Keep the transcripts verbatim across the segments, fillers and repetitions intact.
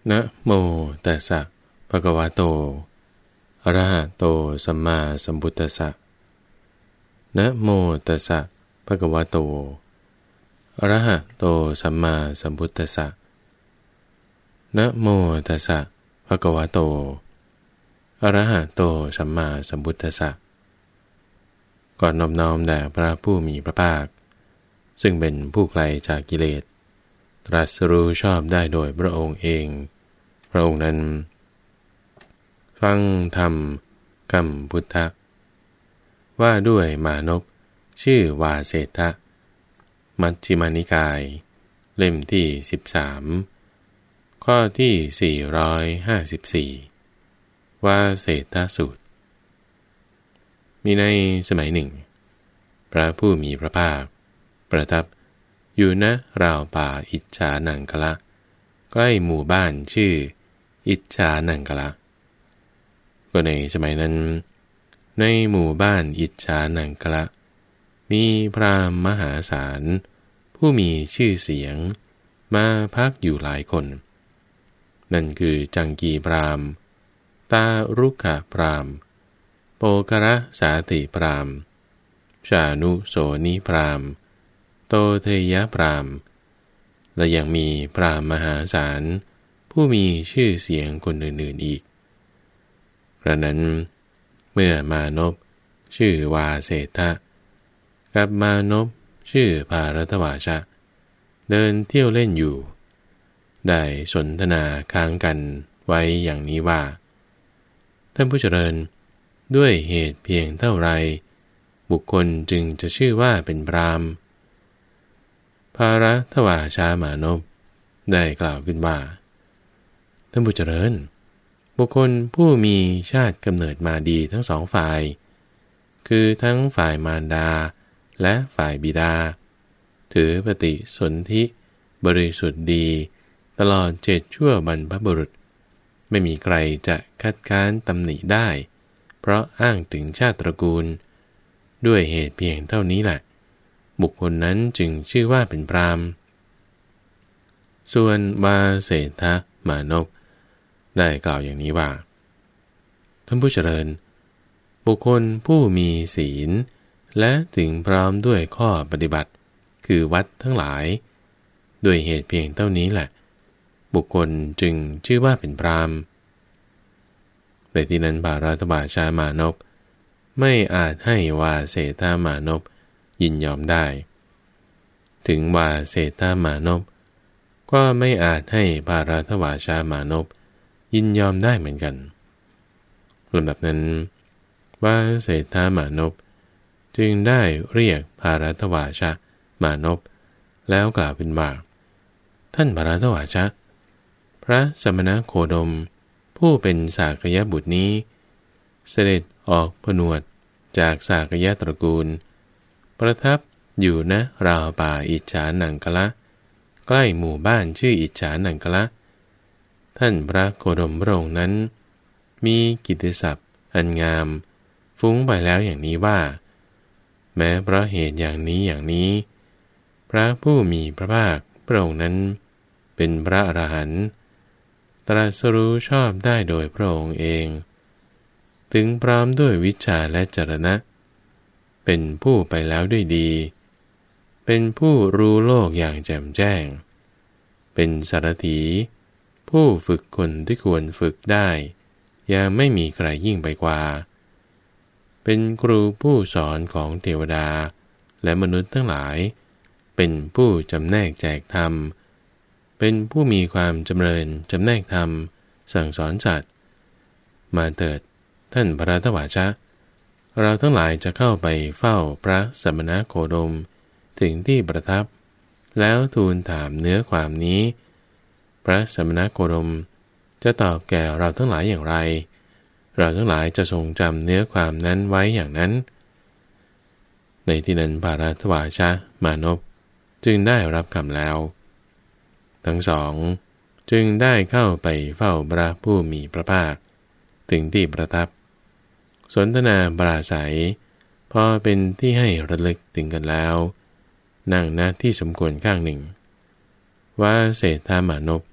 นะโมตัสสะภะคะวะโตอะระหะโตสัมมาสัมพุทธัสสะนะโมตัสสะภะคะวะโตอะระหะโตสัมมาสัมพุทธัสสะนะโมตัสสะภะคะวะโตอะระหะโตสัมมาสัมพุทธัสสะก่อนนอบน้อมแด่พระผู้มีพระภาคซึ่งเป็นผู้ไกลจากกิเลสตรัสรู้ชอบได้โดยพระองค์เองพระองค์นั้นฟังธรรมคำพุทธะว่าด้วยมานพชื่อวาเสทะมัชฌิมานิกายเล่มที่สิบสามข้อที่สี่ร้อยห้าสิบสี่วาเสทสูตรมีในสมัยหนึ่งพระผู้มีพระภาคประทับอยู่ณราวป่าอิจฉานังคละใกล้หมู่บ้านชื่ออิจฉานังคละก็ในสมัยนั้นในหมู่บ้านอิจฉานังคละมีพราหมณ์มหาศาลผู้มีชื่อเสียงมาพักอยู่หลายคนนั่นคือจังกีพราหมณ์ตารุกขพราหมณ์โปกระสาติพราหมณ์ชานุโสนิพราหมณ์โตเทยพราหมณ์และยังมีพราหมณ์มหาศาลผู้มีชื่อเสียงคนอื่นๆอีกกระนั้นเมื่อมานพชื่อวาเสทะกับมานพชื่อภารัตวาชะเดินเที่ยวเล่นอยู่ได้สนทนาค้างกันไว้อย่างนี้ว่าท่านผู้เจริญด้วยเหตุเพียงเท่าไรบุคคลจึงจะชื่อว่าเป็นพราหมณ์ภารัตวาชามานพได้กล่าวขึ้นว่าท่านผู้เจริญบุคคลผู้มีชาติกำเนิดมาดีทั้งสองฝ่ายคือทั้งฝ่ายมารดาและฝ่ายบิดาถือปฏิสนธิบริสุทธิ์ดีตลอดเจ็ดชั่วบรรพบุรุษไม่มีใครจะคัดค้านตำหนิได้เพราะอ้างถึงชาติตระกูลด้วยเหตุเพียงเท่านี้แหละบุคคลนั้นจึงชื่อว่าเป็นพราหมณ์ส่วนวาเสทะมานพได้กล่าวอย่างนี้ว่าท่านผู้เจริญบุคคลผู้มีศีลและถึงพร้อมด้วยข้อปฏิบัติคือวัดทั้งหลายด้วยเหตุเพียงเท่านี้แหละบุคคลจึงชื่อว่าเป็นพราหมณ์ในที่นั้นภารัตวาชามานพไม่อาจให้วาเสทามานพยินยอมได้ถึงวาเสทามานพก็ไม่อาจให้ภารัตวาชามานพยินยอมได้เหมือนกันลำดับนั้นวาเสทามานพจึงได้เรียกภารัตวาชามานพแล้วกล่าวขึ้นว่าท่านภารัตวาชะพระสมณโคดมผู้เป็นสากยบุตรนี้เสด็จออกผนวดจากสากยตระกูลประทับอยู่ณราวป่าอิจฉานังคละใกล้หมู่บ้านชื่ออิจฉานังคละท่านพระโคดมพระองค์นั้นมีกิตติศัพท์อันงามฟุ้งไปแล้วอย่างนี้ว่าแม้เพราะเหตุอย่างนี้อย่างนี้พระผู้มีพระภาคพระองค์นั้นเป็นพระอรหันต์ตรัสรู้ชอบได้โดยพระองค์เองถึงพร้อมด้วยวิชชาและจรณะเป็นผู้ไปแล้วด้วยดีเป็นผู้รู้โลกอย่างแจ่มแจ้งเป็นสารถีผู้ฝึกคนที่ควรฝึกได้ยังไม่มีใครยิ่งไปกว่าเป็นครูผู้สอนของเทวดาและมนุษย์ทั้งหลายเป็นผู้จำแนกแจกธรรมเป็นผู้มีความจำเริญจำแนกธรรมสั่งสอนสัตว์มาเถิดท่านภารัตวาชะเราทั้งหลายจะเข้าไปเฝ้าพระสมณโคดมถึงที่ประทับแล้วทูลถามเนื้อความนี้พระสมณโคดมจะตอบแก่เราทั้งหลายอย่างไรเราทั้งหลายจะทรงจำเนื้อความนั้นไว้อย่างนั้นในที่นั้นภารัตวาชะมานพจึงได้รับคำแล้วทั้งสองจึงได้เข้าไปเฝ้าพระผู้มีพระภาคถึงที่ประทับสนทนาปราศัยพอเป็นที่ให้ระลึกถึงกันแล้วนั่งณที่สมควรข้างหนึ่งว่าเศรษฐามานพ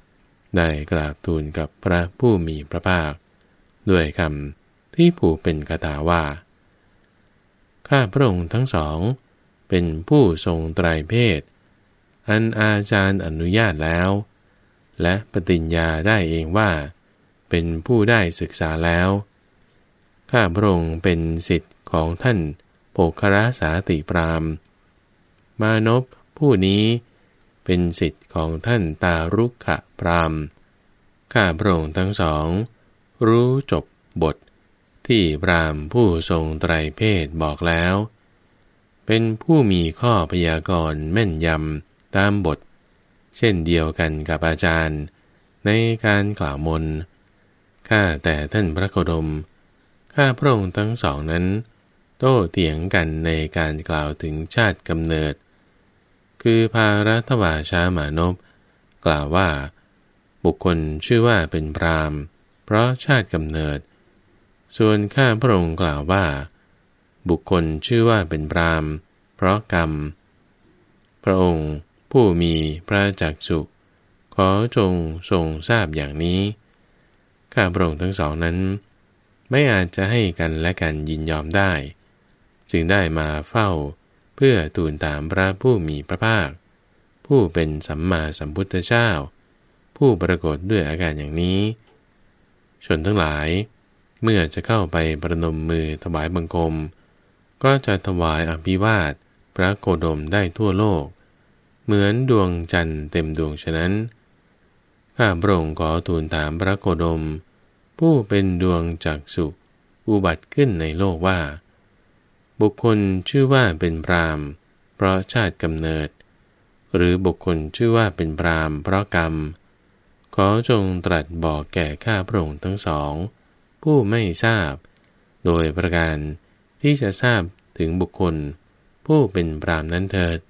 ได้กราบทูลกับพระผู้มีพระภาคด้วยคำที่ผูกเป็นคาถาว่าข้าพระองค์ทั้งสองเป็นผู้ทรงไตรเพศอันอาจารย์อนุญาตแล้วและปฏิญญาได้เองว่าเป็นผู้ได้ศึกษาแล้วข้าพระองค์เป็นศิษย์ของท่านโภครสาติพราหมณ์มานพผู้นี้เป็นศิษย์ของท่านตารุกขพราหมณ์ข้าพระองค์ทั้งสองรู้จบบทที่พราหมณ์ผู้ทรงไตรเพศบอกแล้วเป็นผู้มีข้อพยากรณ์แม่นยำตามบทเช่นเดียวกันกับอาจารย์ในการกล่าวมนต์ข้าแต่ท่านพระโคดมข้าพระองค์ทั้งสองนั้นโต้เถียงกันในการกล่าวถึงชาติกำเนิดคือภารัตวาชามานพกล่าวว่าบุคคลชื่อว่าเป็นพราหมณ์เพราะชาติกำเนิดส่วนข้าพระองค์กล่าวว่าบุคคลชื่อว่าเป็นพราหมณ์เพราะกรรมพระองค์ผู้มีพระจักษุขอจงทรงทราบอย่างนี้ข้าพระองค์ทั้งสองนั้นไม่อาจจะให้กันและกันยินยอมได้จึงได้มาเฝ้าเพื่อทูลถามพระผู้มีพระภาคผู้เป็นสัมมาสัมพุทธเจ้าผู้ปรากฏด้วยอาการอย่างนี้ชนทั้งหลายเมื่อจะเข้าไปประนมมือถวายบังคมก็จะถวายอภิวาทพระโคดมได้ทั่วโลกเหมือนดวงจันทร์เต็มดวงฉะนั้นข้าพระองค์ขอทูลถามพระโคดมผู้เป็นดวงจักษุอุบัติขึ้นในโลกว่าบุคคลชื่อว่าเป็นพราหมณ์เพราะชาติกำเนิดหรือบุคคลชื่อว่าเป็นพราหมณ์เพราะกรรมขอจงตรัสบอกแก่ข้าพระองค์ทั้งสองผู้ไม่ทราบโดยประการที่จะทราบถึงบุคคลผู้เป็นพราหมณ์นั้นเถิด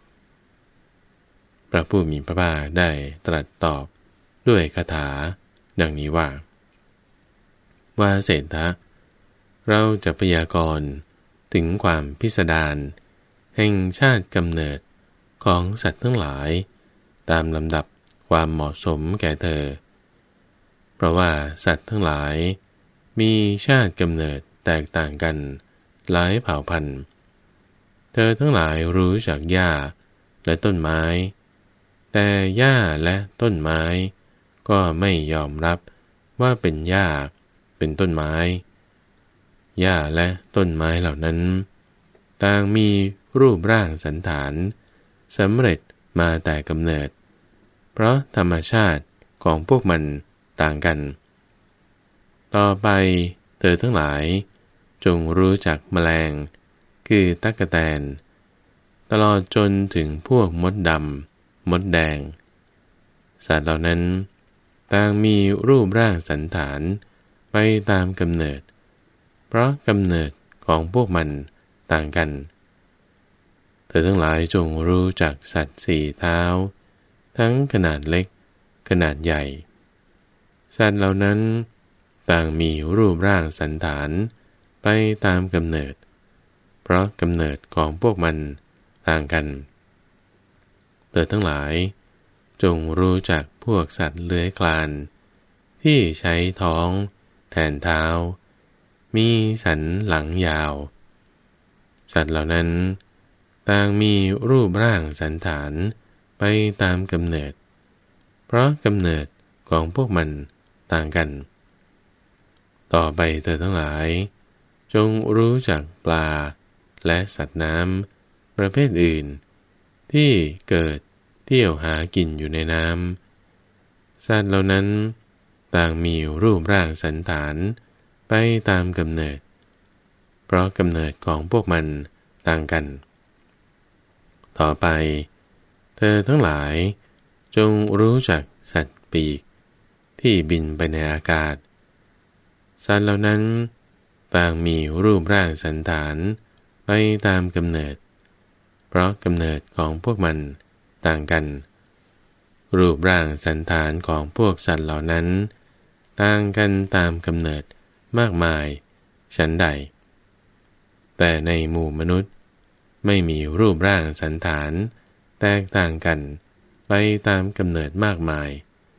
พระผู้มีพระภาคได้ตรัสตอบด้วยคาถาดังนี้ว่าว่าเศรษฐะเราจะพยากรณ์ถึงความพิสดารแห่งชาติกำเนิดของสัตว์ทั้งหลายตามลำดับความเหมาะสมแก่เธอเพราะว่าสัตว์ทั้งหลายมีชาติกำเนิดแตกต่างกันหลายเผ่าพันธุ์เธอทั้งหลายรู้จักหญ้าและต้นไม้แต่หญ้าและต้นไม้ก็ไม่ยอมรับว่าเป็นหญ้าเป็นต้นไม้หญ้าและต้นไม้เหล่านั้นต่างมีรูปร่างสันฐานสำเร็จมาแต่กำเนิดเพราะธรรมชาติของพวกมันต่างกันต่อไปเธอทั้งหลายจงรู้จักแมลงคือตั๊กแตนตลอดจนถึงพวกมดดำมดแดงสัตว์เหล่านั้นต่างมีรูปร่างสันฐานไปตามกำเนิดเพราะกำเนิดของพวกมันต่างกันเธอทั้งหลายจงรู้จักสัตว์สี่เท้าทั้งขนาดเล็กขนาดใหญ่สัตว์เหล่านั้นต่างมีรูปร่างสันฐานไปตามกำเนิดเพราะกำเนิดของพวกมันต่างกันเธอทั้งหลายจงรู้จักพวกสัตว์เลื้อยคลานที่ใช้ท้องแทนเท้ามีสันหลังยาวสัตว์เหล่านั้นต่างมีรูปร่างสันฐานไปตามกำเนิดเพราะกำเนิดของพวกมันต่างกันต่อไปเธอทั้งหลายจงรู้จักปลาและสัตว์น้ำประเภทอื่นที่เกิดเที่ยวหากินอยู่ในน้ำสัตว์เหล่านั้นต่างมีรูปร่างสันฐานไปตามกำเนิดเพราะกำเนิดของพวกมันต่างกันต่อไปเธอทั้งหลายจงรู้จักสัตว์ปีกที่บินไปในอากาศสัตว์เหล่านั้นต่างมีรูปร่างสันฐานไปตามกำเนิดเพราะกำเนิดของพวกมันต่างกันรูปร่างสันฐานของพวกสัตว์เหล่านั้นต่างกันตามกำเนิดมากมายฉันใดแต่ในหมู่มนุษย์ไม่มีรูปร่างสันฐานแตกต่างกันไปตามกำเนิดมากมาย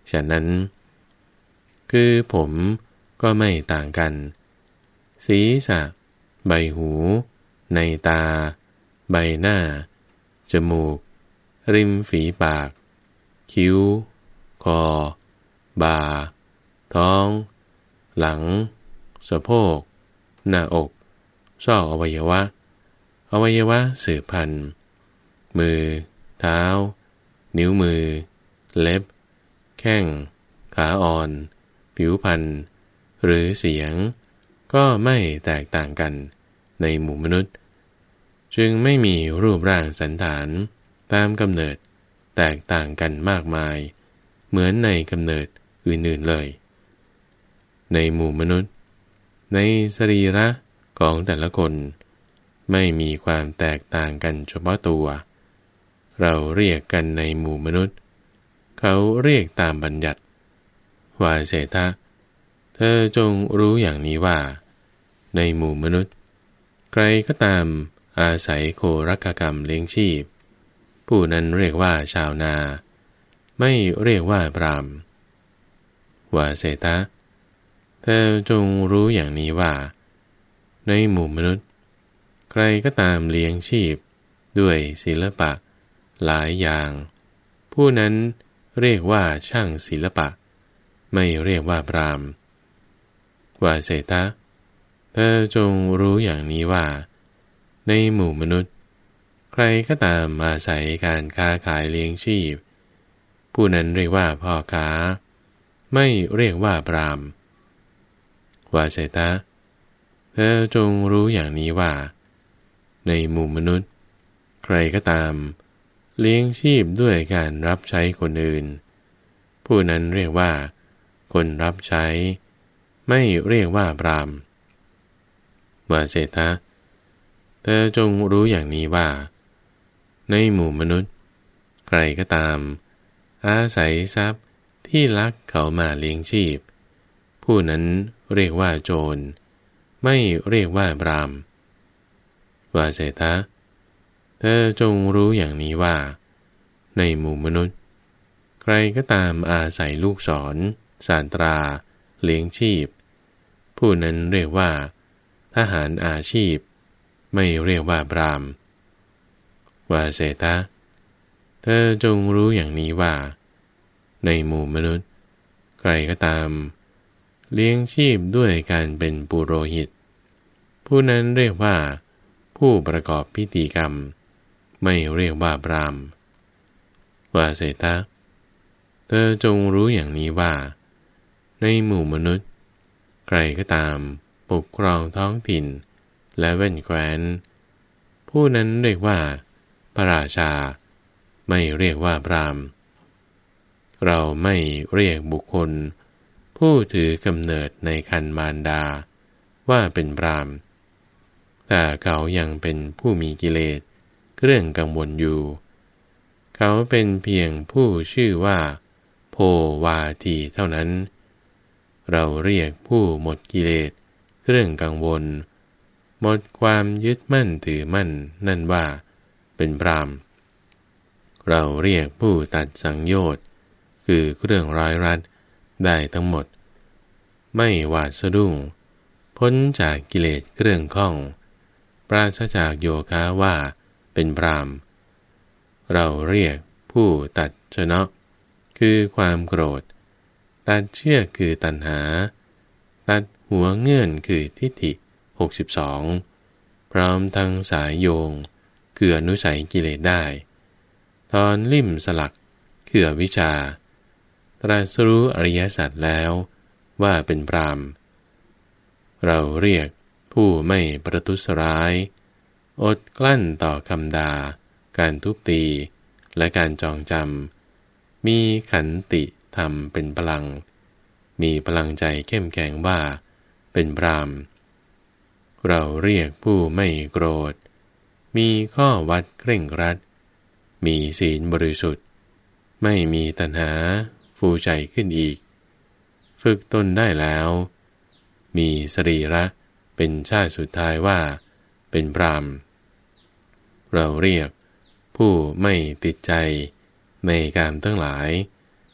ฉะนั้นคือผมก็ไม่ต่างกันศีรษะใบหูในตาใบหน้าจมูกริมฝีปากคิ้วคอบ่าท้องหลังสะโพกหน้าอกซอกอวัยวะอวัยวะสืบพันธุ์มือเท้านิ้วมือเล็บแข้งขาอ่อนผิวพรรณหรือเสียงก็ไม่แตกต่างกันในหมู่มนุษย์จึงไม่มีรูปร่างสันฐานตามกำเนิดแตกต่างกันมากมายเหมือนในกำเนิดอื่นๆเลยในหมู่มนุษย์ในสรีระของแต่ละคนไม่มีความแตกต่างกันเฉพาะตัวเราเรียกกันในหมู่มนุษย์เขาเรียกตามบัญญัติว่าเสทะเธอจงรู้อย่างนี้ว่าในหมู่มนุษย์ใครก็ตามอาศัยโครักกรรมเลี้ยงชีพผู้นั้นเรียกว่าชาวนาไม่เรียกว่าพราหมณ์ว่าเสทะเธอจงรู้อย่างนี้ว่าในหมู่มนุษย์ใครก็ตามเลี้ยงชีพด้วยศิลปะหลายอย่างผู้นั้นเรียกว่าช่างศิลปะไม่เรียกว่าพราหมณ์ว่าเสทะเธอจงรู้อย่างนี้ว่าในหมู่มนุษย์ใครก็ตามอาศัยการค้าขายเลี้ยงชีพผู้นั้นเรียกว่าพ่อค้าไม่เรียกว่าพราหมณ์ว่าเสทะเธอจงรู้อย่างนี้ว่าในหมู่มนุษย์ใครก็ตามเลี้ยงชีพด้วยการรับใช้คนอื่นผู้นั้นเรียกว่าคนรับใช้ไม่เรียกว่าพราหมณ์ว่าเสทะเธอจงรู้อย่างนี้ว่าในหมู่มนุษย์ใครก็ตามอาศัยทรัพย์ที่ลักเขามาเลี้ยงชีพผู้นั้นเรียกว่าโจรไม่เรียกว่าพราหมณ์ว่าเสทะเธอจงรู้อย่างนี้ว่าในหมู่มนุษย์ใครก็ตามอาศัยลูกศรศาสตราเลี้ยงชีพผู้นั้นเรียกว่าทหารอาชีพไม่เรียกว่าพราหมณ์ว่าเสทะเธอจงรู้อย่างนี้ว่าในหมู่มนุษย์ใครก็ตามเลี้ยงชีพด้วยการเป็นปุโรหิตผู้นั้นเรียกว่าผู้ประกอบพิธีกรรมไม่เรียกว่าพราหมณ์ว่าเสทะเธอจงรู้อย่างนี้ว่าในหมู่มนุษย์ใครก็ตามปกครองท้องถิ่นและแว่นแคว้นผู้นั้นเรียกว่าพระราชาไม่เรียกว่าพราหมณ์เราไม่เรียกบุคคลผู้ถือกำเนิดในครรภ์มารดาว่าเป็นพราหมณ์แต่เขายังเป็นผู้มีกิเลสเครื่องกังวลอยู่เขาเป็นเพียงผู้ชื่อว่าโพวาทีเท่านั้นเราเรียกผู้หมดกิเลสเครื่องกังวลหมดความยึดมั่นถือมั่นนั่นว่าเป็นพราหมณ์เราเรียกผู้ตัดสังโยชน์คือเครื่องร้อยรัดได้ทั้งหมดไม่หวาดสะดุ้งพ้นจากกิเลสเครื่องข้องปราศจากโยคะว่าเป็นพราหมณ์เราเรียกผู้ตัดชนะคือความโกรธตัดเชือกคือตัณหาตัดหัวเงื่อนคือทิฏฐิหกสิบสองพร้อมทั้งสายโยงคืออนุสัยกิเลสได้ถอนลิ่มสลักคืออวิชชาตรัสรู้อริยสัจแล้วว่าเป็นพราหมณ์เราเรียกผู้ไม่ประทุษร้ายอดกลั้นต่อคำด่าการทุบตีและการจองจำมีขันติธรรมเป็นพลังมีพลังใจเข้มแข็งว่าเป็นพราหมณ์เราเรียกผู้ไม่โกรธมีข้อวัดเคร่งครัดมีศีลบริสุทธิ์ไม่มีตัณหาฟูใจขึ้นอีกฝึกตนได้แล้วมีสรีระเป็นชาติสุดท้ายว่าเป็นพราหมณ์เราเรียกผู้ไม่ติดใจในกามทั้งหลาย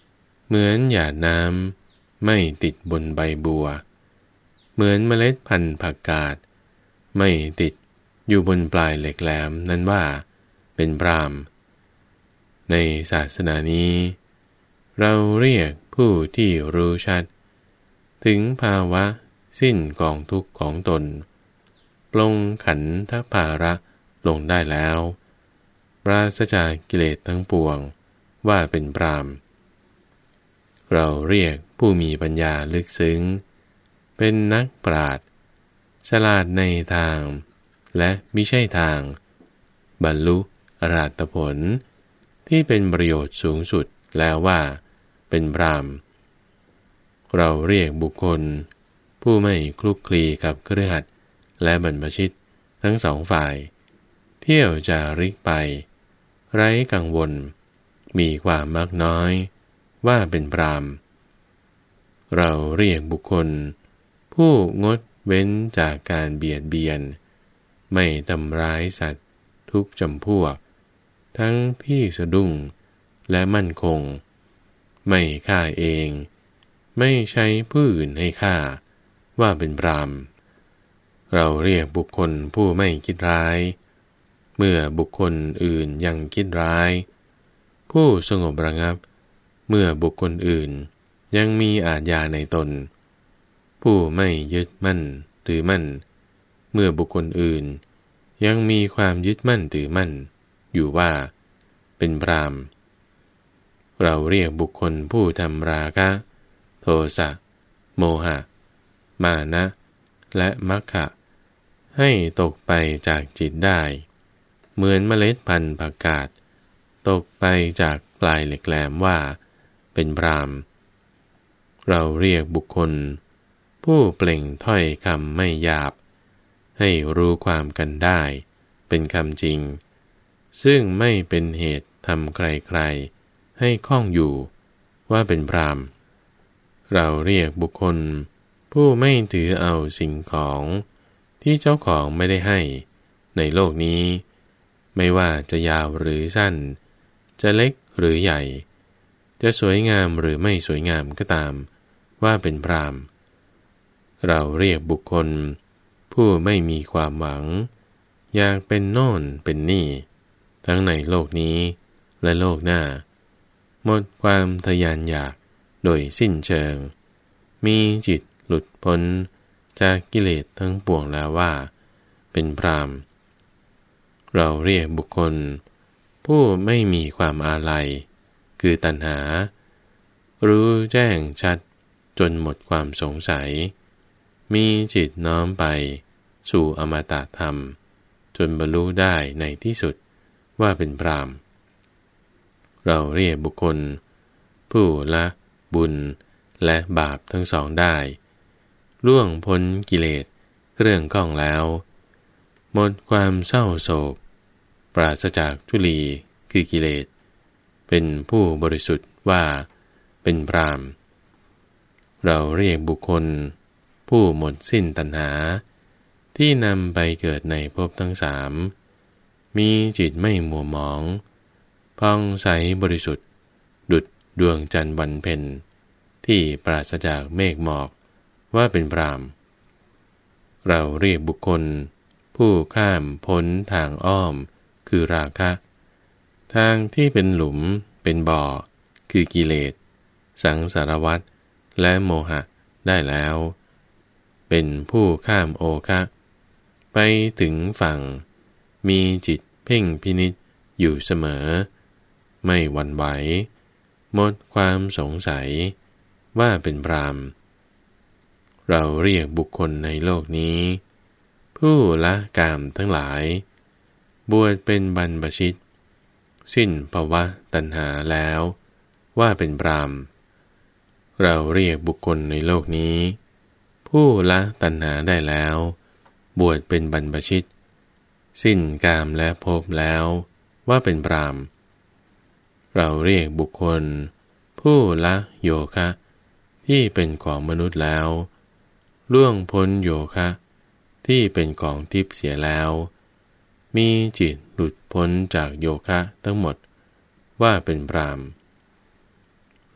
เหมือนหยาดน้ำไม่ติดบนใบบัวเหมือนเมล็ดพันธุ์ผักกาดไม่ติดอยู่บนปลายเหล็กแหลมนั้นว่าเป็นพราหมณ์ในศาสนานี้เราเรียกผู้ที่รู้ชัดถึงภาวะสิ้นกองทุกข์ของตนปลงขันธภาระลงได้แล้วปราศจากกิเลสทั้งปวงว่าเป็นพราหมณ์เราเรียกผู้มีปัญญาลึกซึ้งเป็นนักปราชญ์ฉลาดในทางและมิใช่ทางบรรลุอรหัตผลที่เป็นประโยชน์สูงสุดแล้วว่าเป็นพราหมณ์เราเรียกบุคคลผู้ไม่คลุกคลีกับคฤหัสถ์และบรรพชิตทั้งสองฝ่ายเที่ยวจาริกไปไร้กังวลมีความมักน้อยว่าเป็นพราหมณ์เราเรียกบุคคลผู้งดเว้นจากการเบียดเบียนไม่ทำร้ายสัตว์ทุกจำพวกทั้งที่สะดุ้งและมั่นคงไม่ฆ่าเองไม่ใช้ผู้อื่นให้ฆ่าว่าเป็นพราหมณ์เราเรียกบุคคลผู้ไม่คิดร้ายเมื่อบุคคลอื่นยังคิดร้ายผู้สงบระงับเมื่อบุคคลอื่นยังมีอาทยาในตนผู้ไม่ยึดมั่นถือมั่นเมื่อบุคคลอื่นยังมีความยึดมั่นถือมั่นอยู่ว่าเป็นพราหมณ์เราเรียกบุคคลผู้ทำราคะโทสะโมหะมานะและมัคคะให้ตกไปจากจิตได้เหมือนเมล็ดพันธุ์ผักกาดตกไปจากปลายเหล็กแหลมว่าเป็นพราหมณ์เราเรียกบุคคลผู้เปล่งถ้อยคำไม่หยาบให้รู้ความกันได้เป็นคำจริงซึ่งไม่เป็นเหตุทำใครๆให้ข้องอยู่ว่าเป็นพราหมณ์เราเรียกบุคคลผู้ไม่ถือเอาสิ่งของที่เจ้าของไม่ได้ให้ในโลกนี้ไม่ว่าจะยาวหรือสั้นจะเล็กหรือใหญ่จะสวยงามหรือไม่สวยงามก็ตามว่าเป็นพราหมณ์เราเรียกบุคคลผู้ไม่มีความหวังอยากเป็นโน่นเป็นนี่ทั้งในโลกนี้และโลกหน้าหมดความทะยานอยากโดยสิ้นเชิงมีจิตหลุดพ้นจากกิเลสทั้งปวงแล้วว่าเป็นพราหมณ์เราเรียกบุคคลผู้ไม่มีความอาลัยคือตัณหารู้แจ้งชัดจนหมดความสงสัยมีจิตน้อมไปสู่อมตะธรรมจนบรรลุได้ในที่สุดว่าเป็นพราหมณ์เราเรียกบุคคลผู้ละบุญและบาปทั้งสองได้ล่วงพ้นกิเลสเครื่องข้องแล้วหมดความเศร้าโศกปราศจากทุลีคือกิเลสเป็นผู้บริสุทธิ์ว่าเป็นพราหมณ์เราเรียกบุคคลผู้หมดสิ้นตัณหาที่นำไปเกิดในภพทั้งสามมีจิตไม่มัวหมองผ่องใสบริสุทธิ์ดุจดวงจันทร์วันเพ็ญที่ปราศจากเมฆหมอกว่าเป็นพราหมณ์เราเรียกบุคคลผู้ข้ามพ้นทางอ้อมคือราคะทางที่เป็นหลุมเป็นบ่อคือกิเลสสังสารวัฏและโมหะได้แล้วเป็นผู้ข้ามโอคะไปถึงฝั่งมีจิตเพ่งพินิจอยู่เสมอไม่หวั่นไหวหมดความสงสัยว่าเป็นพราหมณ์เราเรียกบุคคลในโลกนี้ผู้ละกามทั้งหลายบวชเป็นบรรพชิตสิ้นภวะตัณหาแล้วว่าเป็นพราหมณ์เราเรียกบุคคลในโลกนี้ผู้ละตัณหาได้แล้วบวชเป็นบรรพชิตสิ้นกามและภพแล้วว่าเป็นพราหมณ์เราเรียกบุคคลผู้ละโยคะที่เป็นของมนุษย์แล้วล่วงพ้นโยคะที่เป็นของทิพย์เสียแล้วมีจิตหลุดพ้นจากโยคะทั้งหมดว่าเป็นพราหมณ์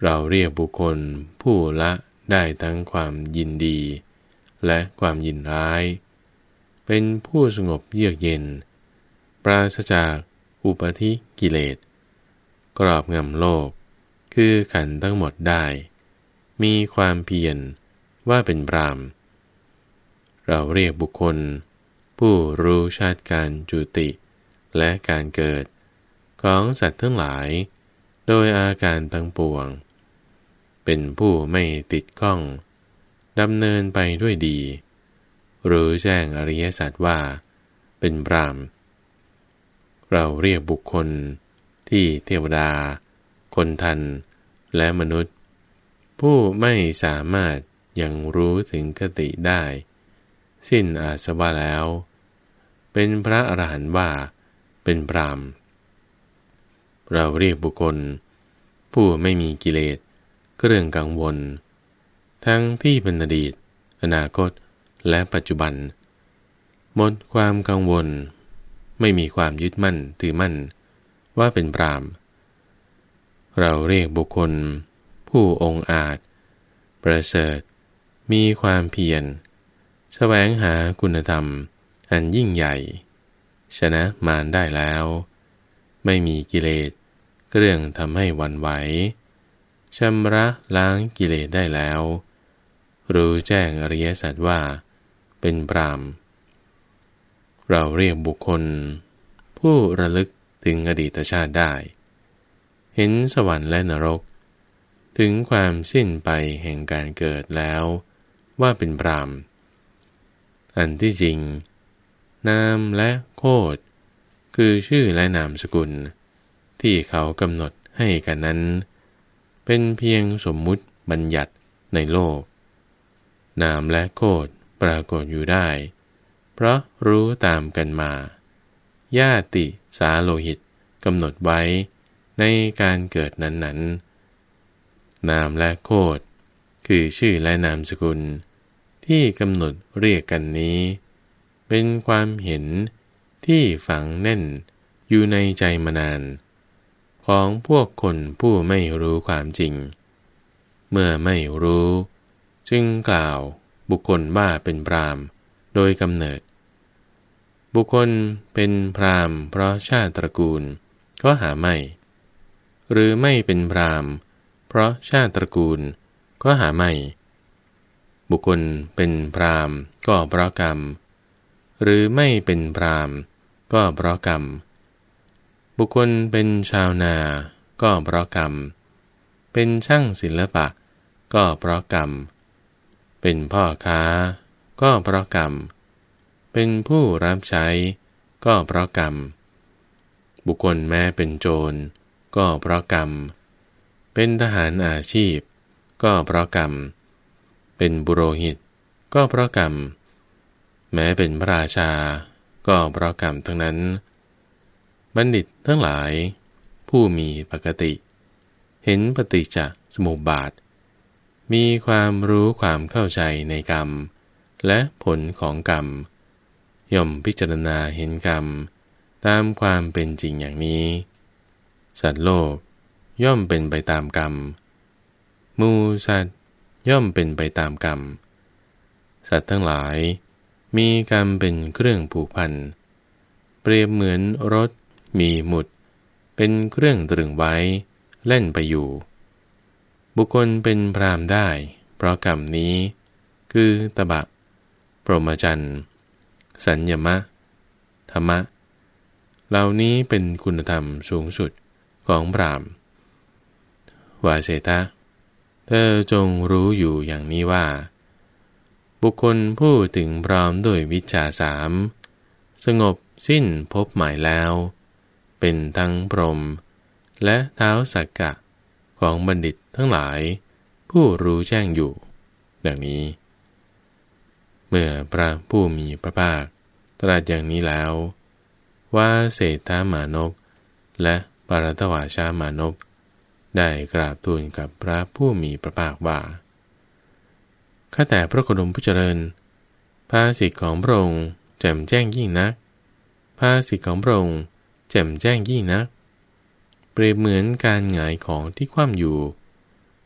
เราเรียกบุคคลผู้ละได้ทั้งความยินดีและความยินร้ายเป็นผู้สงบเยือกเย็นปราศจากอุปธิกิเลสกรอบงำโลกคือขันธ์ทั้งหมดได้มีความเพียรว่าเป็นพรามเราเรียกบุคคลผู้รู้ชาติการจุติและการเกิดของสัตว์ทั้งหลายโดยอาการทั้งปวงเป็นผู้ไม่ติดข้องดำเนินไปด้วยดีรู้แจ้งอริยสัจว่าเป็นพรามเราเรียกบุคคลที่เทวดาคนทันและมนุษย์ผู้ไม่สามารถยังรู้ถึงคติได้สิ้นอาสวะแล้วเป็นพระอรหันต์ว่าเป็นพรามเราเรียกบุคคลผู้ไม่มีกิเลสเครื่องกังวลทั้งที่เป็นอดีตอนาคตและปัจจุบันหมดความกังวลไม่มีความยึดมั่นถือมั่นว่าเป็นพรามเราเรียกบุคคลผู้องอาจประเสริฐมีความเพียรแสวงหาคุณธรรมอันยิ่งใหญ่ชนะมารได้แล้วไม่มีกิเลสเครื่องทำให้หวั่นไหวชำระล้างกิเลสได้แล้วรู้แจ้งอริยสัจว่าเป็นพรามเราเรียกบุคคลผู้ระลึกถึงอดีตชาติได้เห็นสวรรค์และนรกถึงความสิ้นไปแห่งการเกิดแล้วว่าเป็นพรามอันที่จริงนามและโคดคือชื่อและนามสกุลที่เขากำหนดให้กันนั้นเป็นเพียงสมมุติบัญญัติในโลกนามและโคดปรากฏอยู่ได้เพราะรู้ตามกันมาญาติสาโลหิตกำหนดไว้ในการเกิดนั้นๆนามและโคดคือชื่อและนามสกุลที่กำหนดเรียกกันนี้เป็นความเห็นที่ฝังแน่นอยู่ในใจมานานของพวกคนผู้ไม่รู้ความจริงเมื่อไม่รู้จึงกล่าวบุคคลว่าเป็นพราหมณ์โดยกำเนิดบุคคลเป็นพราหมณ์เพราะชาติตระกูลก็หาไม่หรือไม่เป็นพราหมณ์เพราะชาติตระกูลก็หาไม่บุคคลเป็นพราหมณ์ก็เพราะกรรมหรือไม่เป็นพราหมณ์ก็เพราะกรรมบุคคลเป็นชาวนาก็เพราะกรรมเป็นช่างศิลปะก็เพราะกรรมเป็นพ่อค้าก็เพราะกรรมเป็นผู้รับใช้ก็เพราะกรรมบุคคลแม้เป็นโจรก็เพราะกรรมเป็นทหารอาชีพก็เพราะกรรมเป็นบุโรหิตก็เพราะกรรมแม้เป็นพระราชาก็เพราะกรรมทั้งนั้นบัณฑิตทั้งหลายผู้มีปกติเห็นปฏิจจสมุปบาทมีความรู้ความเข้าใจในกรรมและผลของกรรมย่อมพิจารณาเห็นกรรมตามความเป็นจริงอย่างนี้สัตว์โลกย่อมเป็นไปตามกรรมหมู่สัตว์ย่อมเป็นไปตามกรรมสัตว์ทั้งหลายมีกรรมเป็นเครื่องผูกพันเปรียบเหมือนรถมีหมุดเป็นเครื่องตรึงไว้เล่นไปอยู่บุคคลเป็นพราหมณ์ได้เพราะกรรมนี้คือตบะพรหมจรรย์สัญญมะธรรมะเหล่านี้เป็นคุณธรรมสูงสุดของพราหมณ์วาเสทะเธอจงรู้อยู่อย่างนี้ว่าบุคคลผู้ถึงพร้อมด้วยวิชชาสามสงบสิ้นภพหมายแล้วเป็นทั้งพรหมและท้าวสักกะของบัณฑิตทั้งหลายผู้รู้แจ้งอยู่ดังนี้เมื่อพระผู้มีพระภาคตรัสอย่างนี้แล้วว่าเศรษฐามานพและปารตวาชามานพได้กราบทูลกับพระผู้มีพระภาคว่าข้าแต่พระโคดมผู้เจริญภาษิตของพระองค์แจ่มแจ้งยิ่งนักภาษิตของพระองค์แจ่มแจ้งยิ่งนักเปรียบเหมือนการหงายของที่คว่ำอยู่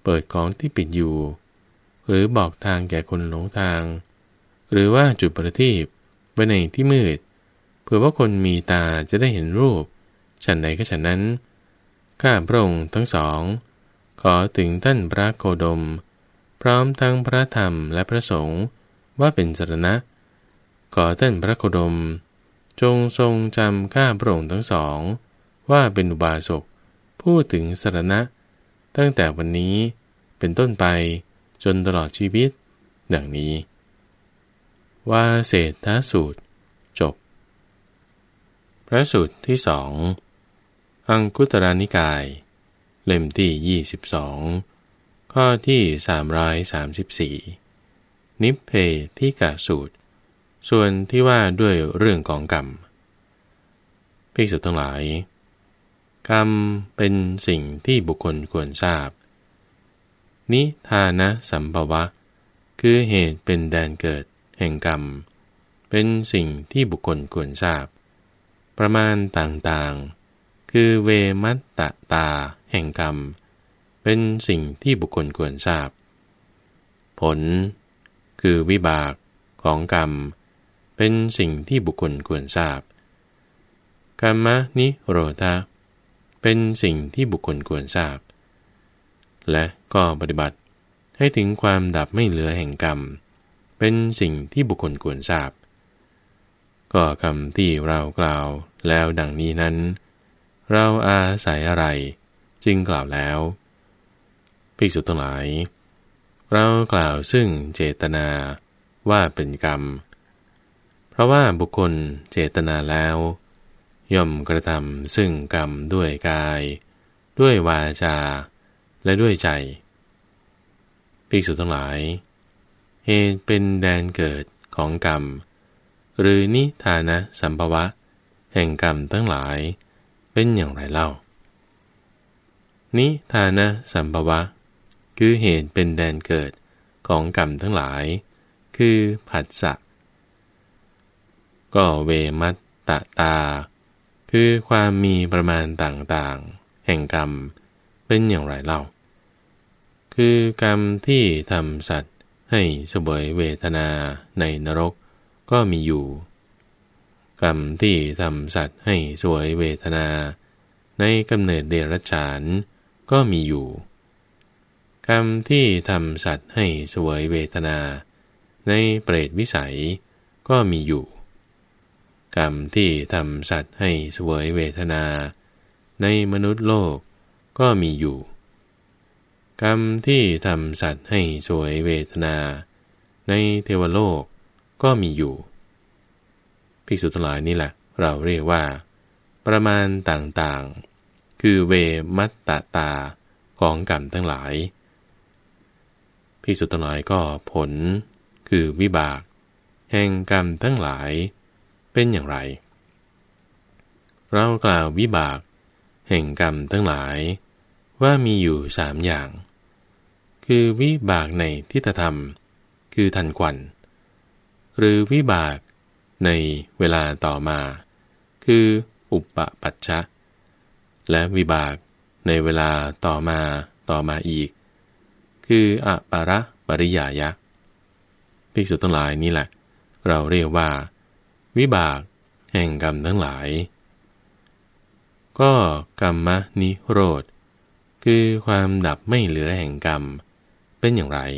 เปิดของที่ปิดอยู่หรือบอกทางแก่คนหลงทางหรือว่าจุดประทีปไว้ในที่มืดเพื่อว่าคนมีตาจะได้เห็นรูปฉันใดก็ฉันนั้นข้าพระองค์ทั้งสองขอถึงท่านพระโคดมพร้อมทั้งพระธรรมและพระสงฆ์ว่าเป็นสรณะขอท่านพระโคดมจงทรงจำข้าพระองค์ทั้งสองว่าเป็นอุบาสกพูดถึงสรณะตั้งแต่วันนี้เป็นต้นไปจนตลอดชีวิตดังนี้ว่าเศรษฐสูตรจบพระสูตรที่สองอังคุตรนิกายเล่มที่ยี่สิบสองข้อที่สามร้อยสามสิบสี่นิพเพทิกสูตรส่วนที่ว่าด้วยเรื่องของกรรมภิกษุทั้งหลายกรรมเป็นสิ่งที่บุคคลควรทราบนิทานะสัมภวะคือเหตุเป็นแดนเกิดแห่งกรรมเป็นสิ่งที่บุคคลควรทราบประมาณต่างๆคือเวมัตตตาแห่งกรรมเป็นสิ่งที่บุคคลควรทราบผลคือวิบากของกรรมเป็นสิ่งที่บุคคลควรทราบกรรมนิโรธะเป็นสิ่งที่บุคคลควรทราบและก็ปฏิบัติให้ถึงความดับไม่เหลือแห่งกรรมเป็นสิ่งที่บุคคลควรทราบก็คำที่เรากล่าวแล้วดังนี้นั้นเราอาศัยอะไรจึงกล่าวแล้วภิกษุทั้งหลายเรากล่าวซึ่งเจตนาว่าเป็นกรรมเพราะว่าบุคคลเจตนาแล้วย่อมกระทำซึ่งกรรมด้วยกายด้วยวาจาและด้วยใจภิกษุทั้งหลายเหตุเป็นแดนเกิดของกรรมหรือนิทานะสัมภวะแห่งกรรมทั้งหลายเป็นอย่างไรเล่านิทานะสัมภวะคือเหตุเป็นแดนเกิดของกรรมทั้งหลายคือผัสสะก็เวมัตตตาคือความมีประมาณต่างๆแห่งกรรมเป็นอย่างไรเล่าคือกรรมที่ทำสัตว์ให้เสวยเวทนาในนรกก็มีอยู่กรรมที่ทำสัตว์ให้เสวยเวทนาในกำเนิดเดรัจฉานก็มีอยู่กรรมที่ทำสัตว์ให้เสวยเวทนาในเปรตวิสัยก็มีอยู่กรรมที่ทำสัตว์ให้เสวยเวทนาในมนุษย์โลกก็มีอยู่กรรมที่ทำสัตว์ให้เสวยเวทนาในเทวโลกก็มีอยู่ภิกษุทั้งหลายนี่แหละเราเรียกว่าประมาณต่างๆคือเวมัตตตาของกรรมทั้งหลายภิกษุทั้งหลายก็ผลคือวิบากแห่งกรรมทั้งหลายเป็นอย่างไรเรากล่าววิบากแห่งกรรมทั้งหลายว่ามีอยู่สามอย่างคือวิบากในทิฏฐธรรมคือทันควันหรือวิบากในเวลาต่อมาคืออุปปัชชะและวิบากในเวลาต่อมาต่อมาอีกคืออปาระปริยายะภิกษุทั้งหลายนี่แหละเราเรียกว่าวิบากแห่งกรรมทั้งหลายก็กรรมนิโรธคือความดับไม่เหลือแห่งกรรมเป็นอย่างไร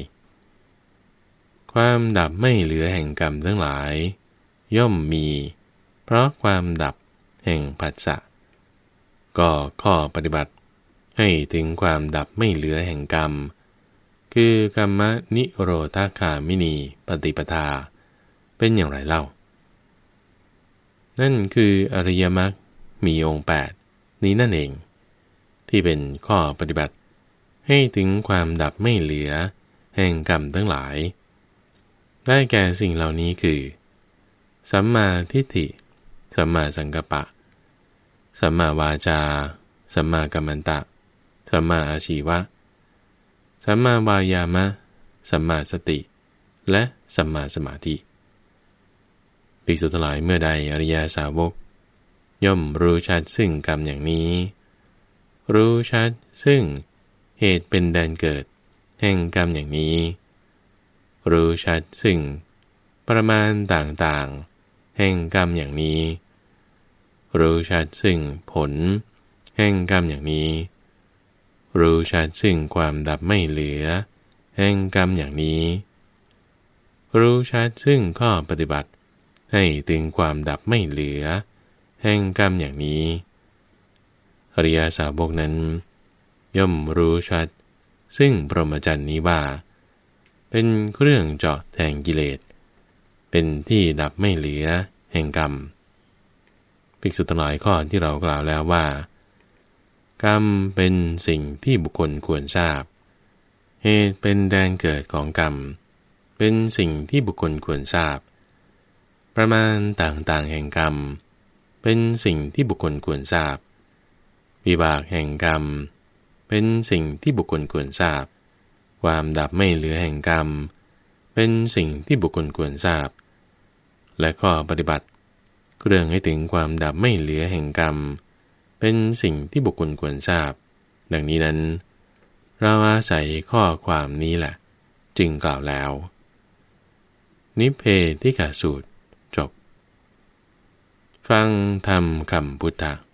ความดับไม่เหลือแห่งกรรมทั้งหลายย่อมมีเพราะความดับแห่งผัสสะก็ข้อปฏิบัติให้ถึงความดับไม่เหลือแห่งกรรมคือกรรมนิโรธคามินีปฏิปทาเป็นอย่างไรเล่านั่นคืออริยมรรคมีองค์แปดนี้นั่นเองที่เป็นข้อปฏิบัติให้ถึงความดับไม่เหลือแห่งกรรมทั้งหลายได้แก่สิ่งเหล่านี้คือสัมมาทิฏฐิสัมมาสังกัปปะสัมมาวาจาสัมมากัมมันตะสัมมาอาชีวะสัมมาวายามะสัมมาสติและสัมมาสมาธิภิกษุทั้งหลายเมื่อใดอริยสาวกย่อมรู้ชัดซึ่งกรรมอย่างนี้รู้ชัดซึ่งเหตุเป็นแดนเกิดแห่งกรรมอย่างนี้รู้ชัดซึ่งประมาณต่างๆแห่งกรรมอย่างนี้รู้ชัดซึ่งผลแห่งกรรมอย่างนี้รู้ชัดซึ่งความดับไม่เหลือแห่งกรรมอย่างนี้รู้ชัดซึ่งข้อปฏิบัติให้ถึงความดับไม่เหลือแห่งกรรมอย่างนี้อริยสาวกนั้นย่อมรู้ชัดซึ่งพรหมจรรย์นี้ว่าเป็นเครื่องเจาะแทงกิเลสเป็นที่ดับไม่เหลือแห่งกรรมภิกษุทั้งหลายข้อที่เรากล่าวแล้วว่ากรรมเป็นสิ่งที่บุคคลควรทราบเหตุเป็นแดนเกิดของกรรมเป็นสิ่งที่บุคคลควรทราบประมาณต่างๆแห่งกรรมเป็นสิ่งที่บุคคลควรทราบวิบากแห่งกรรมเป็นสิ่งที่บุคคลควรทราบความดับไม่เหลือแห่งกรรมเป็นสิ่งที่บุคคลควรทราบและข้อปฏิบัติเครื่องให้ถึงความดับไม่เหลือแห่งกรรมเป็นสิ่งที่บุคคลควรทราบดังนี้นั้นเราอาศัยข้อความนี้แหละจึงกล่าวแล้วนิเพทธิกสูตรจบฟังธรรมคำพุทธะ